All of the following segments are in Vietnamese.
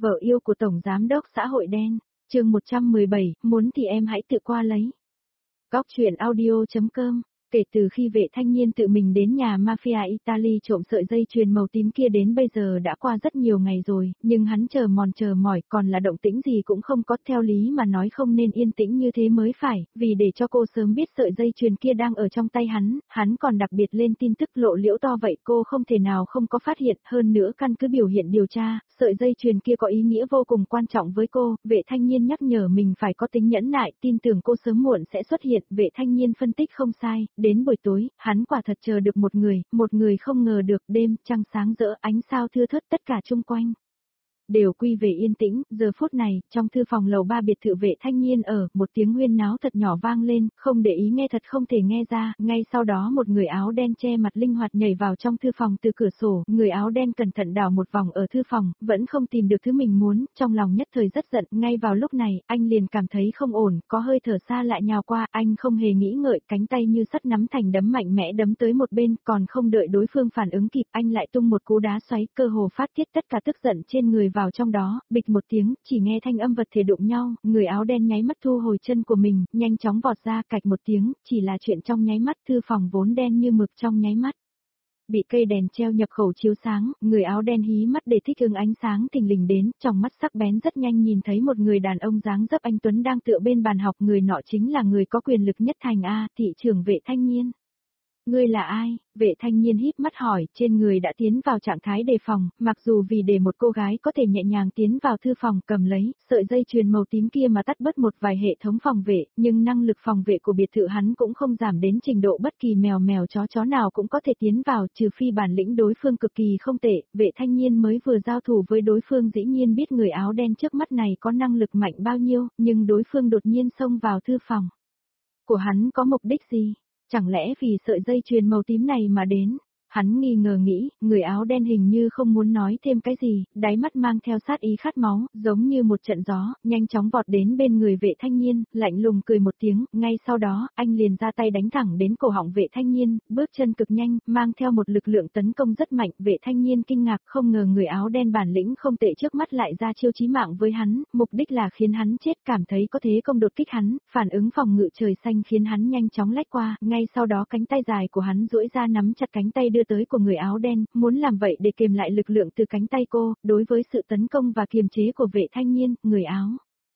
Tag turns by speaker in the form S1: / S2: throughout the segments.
S1: Vợ yêu của Tổng Giám đốc xã hội đen, chương 117, muốn thì em hãy tự qua lấy. Góc truyện audio.com. Kể từ khi Vệ Thanh Nhiên tự mình đến nhà mafia Italy trộm sợi dây chuyền màu tím kia đến bây giờ đã qua rất nhiều ngày rồi, nhưng hắn chờ mỏi còn là động tĩnh gì cũng không có, theo lý mà nói không nên yên tĩnh như thế mới phải, vì để cho cô sớm biết sợi dây chuyền kia đang ở trong tay hắn còn đặc biệt lên tin tức lộ liễu to vậy cô không thể nào không có phát hiện, hơn nữa căn cứ biểu hiện điều tra, sợi dây chuyền kia có ý nghĩa vô cùng quan trọng với cô, Vệ Thanh Nhiên nhắc nhở mình phải có tính nhẫn nại, tin tưởng cô sớm muộn sẽ xuất hiện, Vệ Thanh Nhiên phân tích không sai. Đến buổi tối, hắn quả thật chờ được một người không ngờ được, đêm, trăng sáng rỡ, ánh sao thưa thớt tất cả chung quanh đều quy về yên tĩnh, giờ phút này, trong thư phòng lầu 3 biệt thự Vệ Thanh Nhiên ở, một tiếng huyên náo thật nhỏ vang lên, không để ý nghe thật không thể nghe ra, ngay sau đó một người áo đen che mặt linh hoạt nhảy vào trong thư phòng từ cửa sổ, người áo đen cẩn thận đảo một vòng ở thư phòng, vẫn không tìm được thứ mình muốn, trong lòng nhất thời rất giận, ngay vào lúc này, anh liền cảm thấy không ổn, có hơi thở xa lại nhào qua, anh không hề nghĩ ngợi, cánh tay như sắt nắm thành đấm mạnh mẽ đấm tới một bên, còn không đợi đối phương phản ứng kịp, anh lại tung một cú đá xoáy, cơ hồ phát tiết tất cả tức giận trên người vào trong đó, bịch một tiếng, chỉ nghe thanh âm vật thể đụng nhau, người áo đen nháy mắt thu hồi chân của mình, nhanh chóng vọt ra, cạch một tiếng, chỉ là chuyện trong nháy mắt, thư phòng vốn đen như mực trong nháy mắt bị cây đèn treo nhập khẩu chiếu sáng, người áo đen hí mắt để thích ứng ánh sáng thình lình đến, trong mắt sắc bén rất nhanh nhìn thấy một người đàn ông dáng dấp anh tuấn đang tựa bên bàn học, người nọ chính là người có quyền lực nhất thành A, thị trưởng Vệ Thanh Nhiên. Ngươi là ai? Vệ Thanh Nhiên híp mắt hỏi, trên người đã tiến vào trạng thái đề phòng, mặc dù vì để một cô gái có thể nhẹ nhàng tiến vào thư phòng cầm lấy, sợi dây chuyền màu tím kia mà tắt bớt một vài hệ thống phòng vệ, nhưng năng lực phòng vệ của biệt thự hắn cũng không giảm đến trình độ bất kỳ mèo chó nào cũng có thể tiến vào, trừ phi bản lĩnh đối phương cực kỳ không tệ, Vệ Thanh Nhiên mới vừa giao thủ với đối phương dĩ nhiên biết người áo đen trước mắt này có năng lực mạnh bao nhiêu, nhưng đối phương đột nhiên xông vào thư phòng của hắn có mục đích gì? Chẳng lẽ vì sợi dây chuyền màu tím này mà đến? Hắn nghi ngờ nghĩ, người áo đen hình như không muốn nói thêm cái gì, đáy mắt mang theo sát ý khát máu, giống như một trận gió, nhanh chóng vọt đến bên người Vệ Thanh Nhiên, lạnh lùng cười một tiếng, ngay sau đó, anh liền ra tay đánh thẳng đến cổ họng Vệ Thanh Nhiên, bước chân cực nhanh, mang theo một lực lượng tấn công rất mạnh, Vệ Thanh Nhiên kinh ngạc không ngờ người áo đen bản lĩnh không tệ trước mắt lại ra chiêu chí mạng với hắn, mục đích là khiến hắn chết, cảm thấy có thế công đột kích hắn, phản ứng phòng ngự trời xanh khiến hắn nhanh chóng lách qua, ngay sau đó cánh tay dài của hắn duỗi ra nắm chặt cánh tay đưa tới của người áo đen, muốn làm vậy để kiềm lại lực lượng từ cánh tay cô, đối với sự tấn công và kiềm chế của Vệ Thanh Nhiên, người áo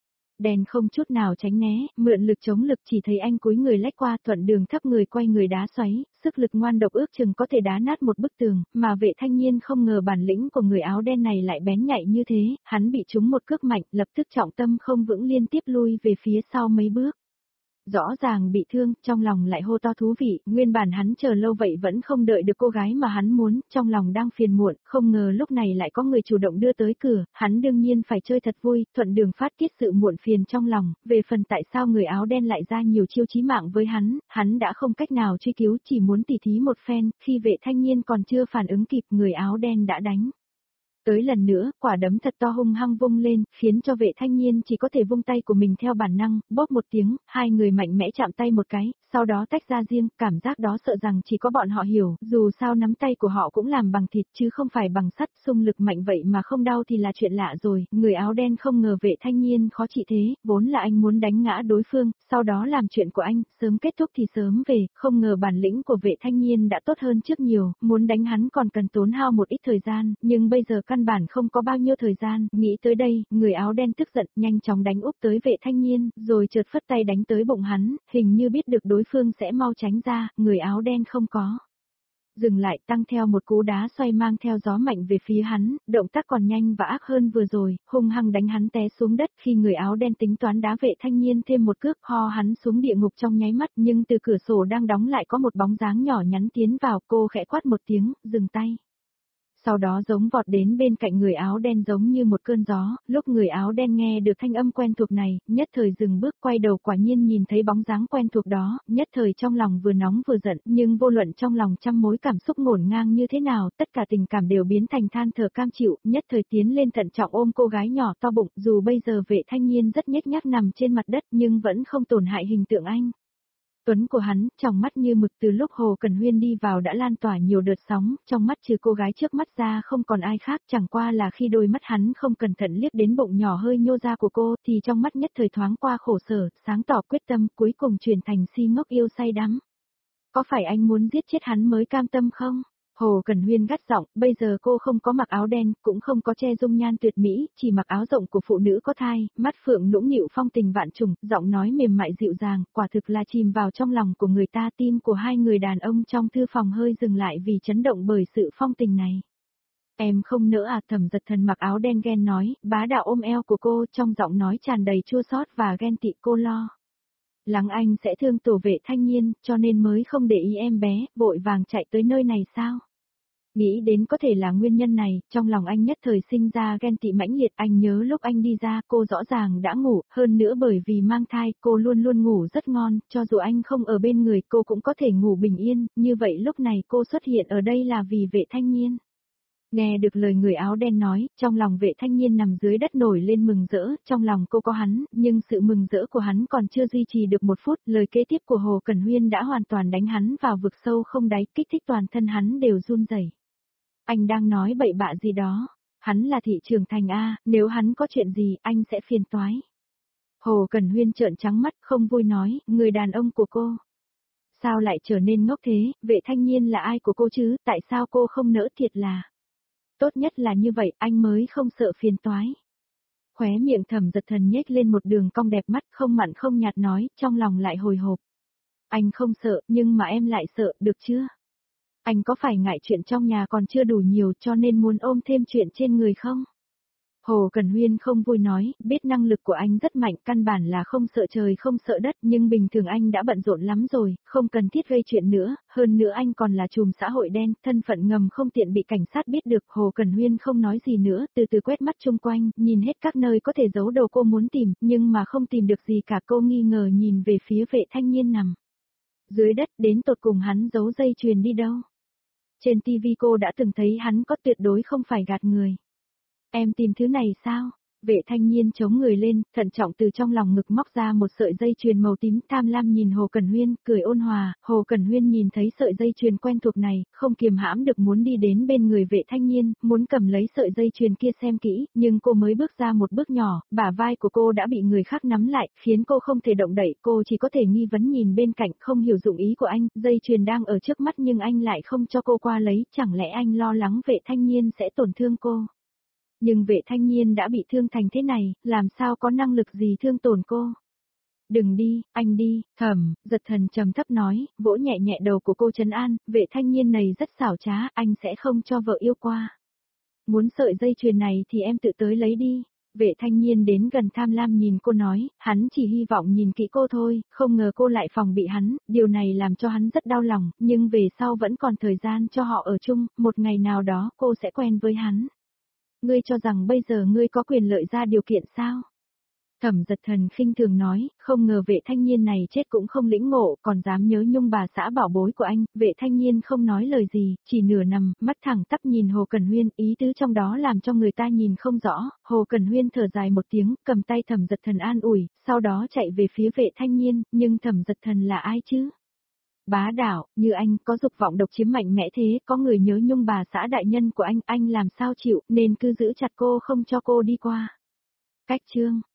S1: đen không chút nào tránh né, mượn lực chống lực, chỉ thấy anh cúi người lách qua, thuận đường thấp người quay người đá xoáy, sức lực ngoan độc ước chừng có thể đá nát một bức tường, mà Vệ Thanh Nhiên không ngờ bản lĩnh của người áo đen này lại bén nhạy như thế, hắn bị trúng một cước mạnh, lập tức trọng tâm không vững liên tiếp lui về phía sau mấy bước. Rõ ràng bị thương, trong lòng lại hô to thú vị, nguyên bản hắn chờ lâu vậy vẫn không đợi được cô gái mà hắn muốn, trong lòng đang phiền muộn, không ngờ lúc này lại có người chủ động đưa tới cửa, hắn đương nhiên phải chơi thật vui, thuận đường phát tiết sự muộn phiền trong lòng, về phần tại sao người áo đen lại ra nhiều chiêu chí mạng với hắn đã không cách nào truy cứu, chỉ muốn tỉ thí một phen, khi Vệ Thanh Nhiên còn chưa phản ứng kịp, người áo đen đã đánh tới lần nữa, quả đấm thật to hung hăng vung lên, khiến cho Vệ Thanh Nhiên chỉ có thể vung tay của mình theo bản năng, bóp một tiếng, hai người mạnh mẽ chạm tay một cái, sau đó tách ra riêng, cảm giác đó sợ rằng chỉ có bọn họ hiểu, dù sao nắm tay của họ cũng làm bằng thịt chứ không phải bằng sắt, xung lực mạnh vậy mà không đau thì là chuyện lạ rồi, người áo đen không ngờ Vệ Thanh Nhiên khó trị thế, vốn là anh muốn đánh ngã đối phương, sau đó làm chuyện của anh, sớm kết thúc thì sớm về, không ngờ bản lĩnh của Vệ Thanh Nhiên đã tốt hơn trước nhiều, muốn đánh hắn còn cần tốn hao một ít thời gian, nhưng bây giờ căn bản không có bao nhiêu thời gian, nghĩ tới đây, người áo đen tức giận, nhanh chóng đánh úp tới Vệ Thanh Nhiên, rồi chợt phất tay đánh tới bụng hắn, hình như biết được đối phương sẽ mau tránh ra, người áo đen không có dừng lại, tăng theo một cú đá xoay mang theo gió mạnh về phía hắn, động tác còn nhanh và ác hơn vừa rồi, hung hăng đánh hắn té xuống đất, khi người áo đen tính toán đá Vệ Thanh Nhiên thêm một cước, ho hắn xuống địa ngục trong nháy mắt, nhưng từ cửa sổ đang đóng lại có một bóng dáng nhỏ nhắn tiến vào, cô khẽ quát một tiếng, dừng tay. Sau đó giống vọt đến bên cạnh người áo đen giống như một cơn gió, lúc người áo đen nghe được thanh âm quen thuộc này, nhất thời dừng bước quay đầu quả nhiên nhìn thấy bóng dáng quen thuộc đó, nhất thời trong lòng vừa nóng vừa giận, nhưng vô luận trong lòng trăm mối cảm xúc ngổn ngang như thế nào, tất cả tình cảm đều biến thành than thở cam chịu, nhất thời tiến lên thận trọng ôm cô gái nhỏ to bụng, dù bây giờ Vệ Thanh Nhiên rất nhếch nhác nằm trên mặt đất nhưng vẫn không tổn hại hình tượng anh. Tuấn của hắn, trong mắt như mực từ lúc Hồ Cần Huyên đi vào đã lan tỏa nhiều đợt sóng, trong mắt trừ cô gái trước mắt ra không còn ai khác, chẳng qua là khi đôi mắt hắn không cẩn thận liếc đến bụng nhỏ hơi nhô ra của cô thì trong mắt nhất thời thoáng qua khổ sở, sáng tỏ quyết tâm cuối cùng chuyển thành si ngốc yêu say đắm. Có phải anh muốn giết chết hắn mới cam tâm không? Hồ Cần Huyên gắt giọng, bây giờ cô không có mặc áo đen, cũng không có che dung nhan tuyệt mỹ, chỉ mặc áo rộng của phụ nữ có thai, mắt phượng nũng nịu phong tình vạn trùng, giọng nói mềm mại dịu dàng, quả thực là chìm vào trong lòng của người ta. Tim của hai người đàn ông trong thư phòng hơi dừng lại vì chấn động bởi sự phong tình này. Em không nỡ à? Thẩm Dật Thần mặc áo đen ghen nói, bá đạo ôm eo của cô, trong giọng nói tràn đầy chua xót và ghen tị. Cô lo lắng anh sẽ thương tổ Vệ Thanh Nhiên, cho nên mới không để ý em bé, vội vàng chạy tới nơi này sao? Nghĩ đến có thể là nguyên nhân này, trong lòng anh nhất thời sinh ra ghen tị mãnh liệt. Anh nhớ lúc anh đi ra cô rõ ràng đã ngủ, hơn nữa bởi vì mang thai cô luôn luôn ngủ rất ngon, cho dù anh không ở bên người cô cũng có thể ngủ bình yên, như vậy lúc này cô xuất hiện ở đây là vì Vệ Thanh Nhiên. Nghe được lời người áo đen nói, trong lòng Vệ Thanh Nhiên nằm dưới đất nổi lên mừng rỡ, trong lòng cô có hắn, nhưng sự mừng rỡ của hắn còn chưa duy trì được một phút, lời kế tiếp của Hồ Cần Huyên đã hoàn toàn đánh hắn vào vực sâu không đáy, kích thích toàn thân hắn đều run rẩy. Anh đang nói bậy bạ gì đó, hắn là thị trường thành A, nếu hắn có chuyện gì anh sẽ phiền toái. Hồ Cần Huyên trợn trắng mắt không vui nói, người đàn ông của cô. Sao lại trở nên ngốc thế, Vệ Thanh Nhiên là ai của cô chứ, tại sao cô không nỡ thiệt là. Tốt nhất là như vậy, anh mới không sợ phiền toái. Khóe miệng Thẩm Dật Thần nhếch lên một đường cong đẹp mắt không mặn không nhạt nói, trong lòng lại hồi hộp. Anh không sợ, nhưng mà em lại sợ, được chưa? Anh có phải ngại chuyện trong nhà còn chưa đủ nhiều cho nên muốn ôm thêm chuyện trên người không? Hồ Cần Huyên không vui nói, biết năng lực của anh rất mạnh, căn bản là không sợ trời không sợ đất, nhưng bình thường anh đã bận rộn lắm rồi, không cần thiết gây chuyện nữa, hơn nữa anh còn là trùm xã hội đen, thân phận ngầm không tiện bị cảnh sát biết được. Hồ Cần Huyên không nói gì nữa, từ từ quét mắt chung quanh, nhìn hết các nơi có thể giấu đồ cô muốn tìm, nhưng mà không tìm được gì cả. Cô nghi ngờ nhìn về phía Vệ Thanh Nhiên nằm dưới đất, đến tột cùng hắn giấu dây chuyền đi đâu? Trên TV cô đã từng thấy hắn có, tuyệt đối không phải gạt người. Em tìm thứ này sao? Vệ Thanh Nhiên chống người lên, thận trọng từ trong lòng ngực móc ra một sợi dây chuyền màu tím, tham lam nhìn Hồ Cần Huyên, cười ôn hòa. Hồ Cần Huyên nhìn thấy sợi dây chuyền quen thuộc này, không kiềm hãm được muốn đi đến bên người Vệ Thanh Nhiên, muốn cầm lấy sợi dây chuyền kia xem kỹ, nhưng cô mới bước ra một bước nhỏ, bả vai của cô đã bị người khác nắm lại, khiến cô không thể động đậy, cô chỉ có thể nghi vấn nhìn bên cạnh, không hiểu dụng ý của anh. Dây chuyền đang ở trước mắt nhưng anh lại không cho cô qua lấy, chẳng lẽ anh lo lắng Vệ Thanh Nhiên sẽ tổn thương cô? Nhưng Vệ Thanh Nhiên đã bị thương thành thế này, làm sao có năng lực gì thương tổn cô? Đừng đi, anh đi. Thẩm Dật Thần trầm thấp nói, vỗ nhẹ nhẹ đầu của cô trấn an. Vệ Thanh Nhiên này rất xảo trá, anh sẽ không cho vợ yêu qua. Muốn sợi dây chuyền này thì em tự tới lấy đi. Vệ Thanh Nhiên đến gần tham lam nhìn cô nói, hắn chỉ hy vọng nhìn kỹ cô thôi, không ngờ cô lại phòng bị hắn, điều này làm cho hắn rất đau lòng, nhưng về sau vẫn còn thời gian cho họ ở chung, một ngày nào đó cô sẽ quen với hắn. Ngươi cho rằng bây giờ ngươi có quyền lợi ra điều kiện sao? Thẩm Dật Thần khinh thường nói, không ngờ Vệ Thanh Nhiên này chết cũng không lĩnh ngộ, còn dám nhớ nhung bà xã bảo bối của anh. Vệ Thanh Nhiên không nói lời gì, chỉ nửa nằm, mắt thẳng tắp nhìn Hồ Cần Huyên, ý tứ trong đó làm cho người ta nhìn không rõ. Hồ Cần Huyên thở dài một tiếng, cầm tay Thẩm Dật Thần an ủi, sau đó chạy về phía Vệ Thanh Nhiên, nhưng Thẩm Dật Thần là ai chứ? Bá đạo, như anh, có dục vọng độc chiếm mạnh mẽ thế, có người nhớ nhung bà xã đại nhân của anh làm sao chịu, nên cứ giữ chặt cô không cho cô đi qua. Cách chương